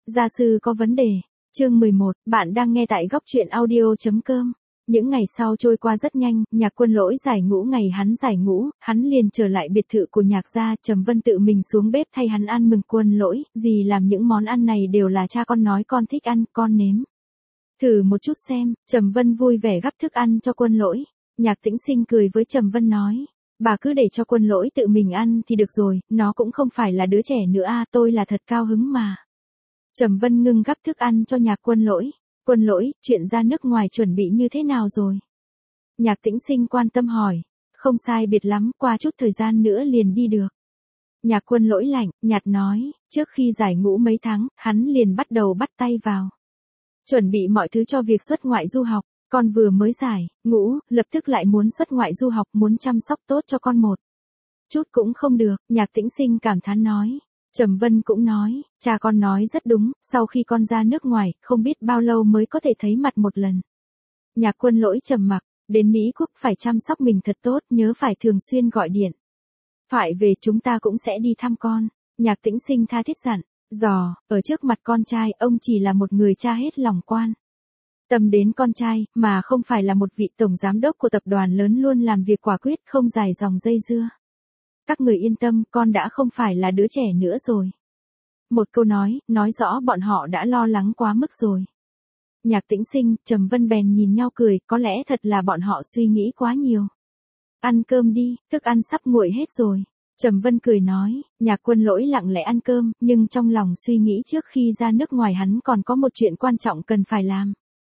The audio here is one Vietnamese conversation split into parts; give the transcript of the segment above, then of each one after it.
Gia sư có vấn đề. Chương 11, bạn đang nghe tại góc truyện audio.com. Những ngày sau trôi qua rất nhanh, Nhạc Quân Lỗi giải ngũ, ngày hắn giải ngũ, hắn liền trở lại biệt thự của Nhạc gia, Trầm Vân tự mình xuống bếp thay hắn ăn mừng. Quân Lỗi, dì làm những món ăn này đều là cha con nói con thích ăn, con nếm thử một chút xem. Trầm Vân vui vẻ gắp thức ăn cho Quân Lỗi. Nhạc Tĩnh Sinh cười với Trầm Vân nói, bà cứ để cho Quân Lỗi tự mình ăn thì được rồi, nó cũng không phải là đứa trẻ nữa a, tôi là thật cao hứng mà. Trầm Vân ngưng gắp thức ăn cho Nhạc Quân Lỗi. Quân Lỗi, chuyện ra nước ngoài chuẩn bị như thế nào rồi? Nhạc Tĩnh Sinh quan tâm hỏi. Không sai biệt lắm, qua chút thời gian nữa liền đi được. Nhạc Quân Lỗi lạnh nhạt nói, trước khi giải ngũ mấy tháng, hắn liền bắt đầu bắt tay vào chuẩn bị mọi thứ cho việc xuất ngoại du học. Con vừa mới giải ngũ, lập tức lại muốn xuất ngoại du học, muốn chăm sóc tốt cho con một chút cũng không được. Nhạc Tĩnh Sinh cảm thán nói. Trầm Vân cũng nói, cha con nói rất đúng, sau khi con ra nước ngoài, không biết bao lâu mới có thể thấy mặt một lần. Nhạc Quân Lỗi trầm mặc, đến Mỹ Quốc phải chăm sóc mình thật tốt, nhớ phải thường xuyên gọi điện thoại về, chúng ta cũng sẽ đi thăm con. Nhạc Tĩnh Sinh tha thiết dặn dò, ở trước mặt con trai, ông chỉ là một người cha hết lòng quan tâm đến con trai, mà không phải là một vị tổng giám đốc của tập đoàn lớn luôn làm việc quả quyết, không dài dòng dây dưa. Các người yên tâm, con đã không phải là đứa trẻ nữa rồi. Một câu nói rõ bọn họ đã lo lắng quá mức rồi. Nhạc Tĩnh Sinh, Trầm Vân bèn nhìn nhau cười, có lẽ thật là bọn họ suy nghĩ quá nhiều. Ăn cơm đi, thức ăn sắp nguội hết rồi. Trầm Vân cười nói. Nhạc Quân Lỗi lặng lẽ ăn cơm, nhưng trong lòng suy nghĩ trước khi ra nước ngoài hắn còn có một chuyện quan trọng cần phải làm.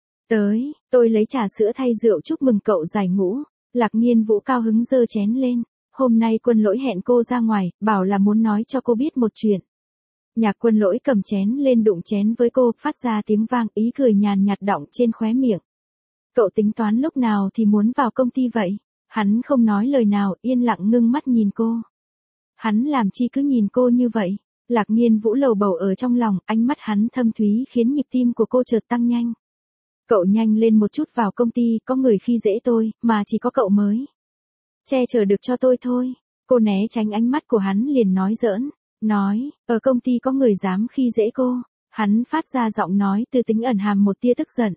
Tôi lấy trà sữa thay rượu chúc mừng cậu giải ngũ. Lạc Nghiên Vũ cao hứng giơ chén lên. Hôm nay Quân Lỗi hẹn cô ra ngoài, bảo là muốn nói cho cô biết một chuyện. Nhạc Quân Lỗi cầm chén lên đụng chén với cô, phát ra tiếng vang, ý cười nhàn nhạt đọng trên khóe miệng. Cậu tính toán lúc nào thì muốn vào công ty vậy? Hắn không nói lời nào, yên lặng ngưng mắt nhìn cô. Hắn làm chi cứ nhìn cô như vậy? Lạc Nghiên Vũ lầu bầu ở trong lòng, ánh mắt hắn thâm thúy khiến nhịp tim của cô chợt tăng nhanh. Cậu nhanh lên một chút vào công ty, có người khi dễ tôi, mà chỉ có cậu mới che chở được cho tôi thôi. Cô né tránh ánh mắt của hắn liền nói giỡn. Nói, ở công ty có người dám khi dễ cô. Hắn phát ra giọng nói từ tính ẩn hàm một tia tức giận.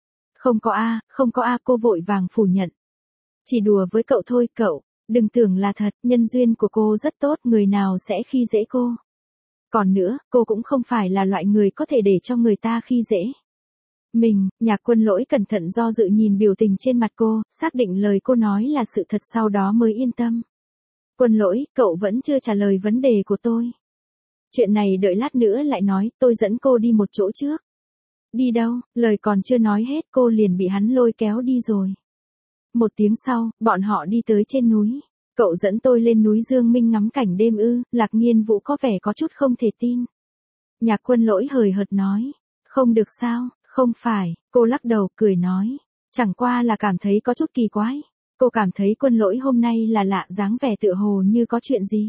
Không có a, cô vội vàng phủ nhận. Chỉ đùa với cậu thôi, cậu đừng tưởng là thật, nhân duyên của cô rất tốt, người nào sẽ khi dễ cô. Còn nữa, cô cũng không phải là loại người có thể để cho người ta khi dễ mình. Nhạc Quân Lỗi cẩn thận do dự nhìn biểu tình trên mặt cô, xác định lời cô nói là sự thật sau đó mới yên tâm. Quân Lỗi, cậu vẫn chưa trả lời vấn đề của tôi. Chuyện này đợi lát nữa lại nói, tôi dẫn cô đi một chỗ trước. Đi đâu? Lời còn chưa nói hết cô liền bị hắn lôi kéo đi rồi. Một tiếng sau, bọn họ đi tới trên núi. Cậu dẫn tôi lên núi Dương Minh ngắm cảnh đêm ư? Lạc Nghiên Vũ có vẻ có chút không thể tin. Nhạc Quân Lỗi hời hợt nói. Không được sao? Không phải, cô lắc đầu, cười nói. Chẳng qua là cảm thấy có chút kỳ quái. Cô cảm thấy Quân Lỗi hôm nay là lạ, dáng vẻ tựa hồ như có chuyện gì.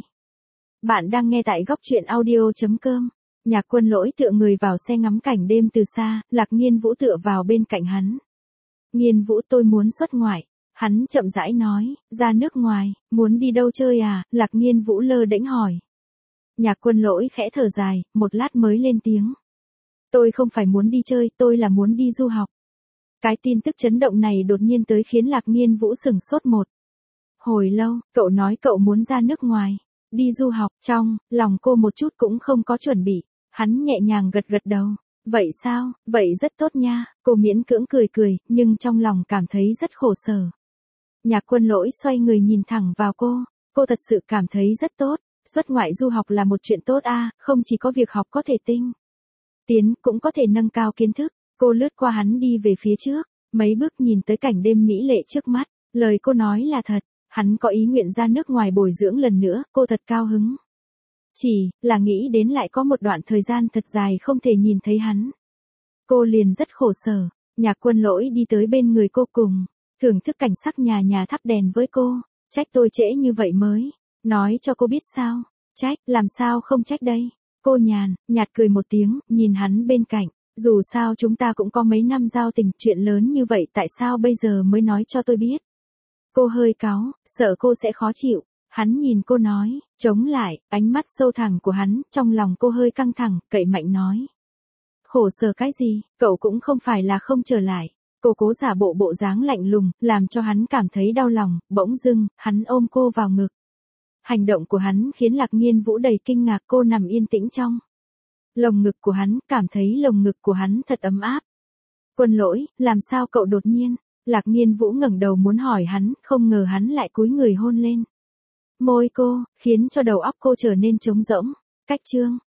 Bạn đang nghe tại góc truyện audio.com. Nhạc Quân Lỗi tựa người vào xe ngắm cảnh đêm từ xa, Lạc Nghiên Vũ tựa vào bên cạnh hắn. Nghiên Vũ, tôi muốn xuất ngoại. Hắn chậm rãi nói, ra nước ngoài, muốn đi đâu chơi à? Lạc Nghiên Vũ lơ đễnh hỏi. Nhạc Quân Lỗi khẽ thở dài, một lát mới lên tiếng. Tôi không phải muốn đi chơi, tôi là muốn đi du học. Cái tin tức chấn động này đột nhiên tới khiến Lạc Nghiên Vũ sửng sốt một hồi lâu. Cậu nói cậu muốn ra nước ngoài, đi du học. Trong lòng cô một chút cũng không có chuẩn bị. Hắn nhẹ nhàng gật gật đầu. Vậy sao? Vậy rất tốt nha. Cô miễn cưỡng cười, nhưng trong lòng cảm thấy rất khổ sở. Nhạc Quân Lỗi xoay người nhìn thẳng vào cô. Cô thật sự cảm thấy rất tốt. Xuất ngoại du học là một chuyện tốt a, không chỉ có việc học có thể tinh tiến, cũng có thể nâng cao kiến thức. Cô lướt qua hắn đi về phía trước, mấy bước nhìn tới cảnh đêm mỹ lệ trước mắt. Lời cô nói là thật, hắn có ý nguyện ra nước ngoài bồi dưỡng lần nữa, cô thật cao hứng. Chỉ là nghĩ đến lại có một đoạn thời gian thật dài không thể nhìn thấy hắn. Cô liền rất khổ sở. Nhạc Quân Lỗi đi tới bên người cô cùng thưởng thức cảnh sắc nhà thắp đèn với cô. Trách tôi trễ như vậy mới nói cho cô biết sao? Trách, làm sao không trách đây? Cô nhạt cười một tiếng, nhìn hắn bên cạnh. Dù sao chúng ta cũng có mấy năm giao tình, chuyện lớn như vậy tại sao bây giờ mới nói cho tôi biết? Cô hơi cáu, sợ cô sẽ khó chịu. Hắn nhìn cô nói, chống lại, ánh mắt sâu thẳm của hắn, trong lòng cô hơi căng thẳng, cậy mạnh nói. Khổ sở cái gì, cậu cũng không phải là không trở lại. Cô cố giả bộ bộ dáng lạnh lùng, làm cho hắn cảm thấy đau lòng, bỗng dưng, hắn ôm cô vào ngực. Hành động của hắn khiến Lạc Nghiên Vũ đầy kinh ngạc, cô nằm yên tĩnh trong lồng ngực của hắn, cảm thấy lồng ngực của hắn thật ấm áp. Quân Lỗi, làm sao cậu đột nhiên? Lạc Nghiên Vũ ngẩng đầu muốn hỏi hắn, không ngờ hắn lại cúi người hôn lên môi cô, khiến cho đầu óc cô trở nên trống rỗng. Cách chương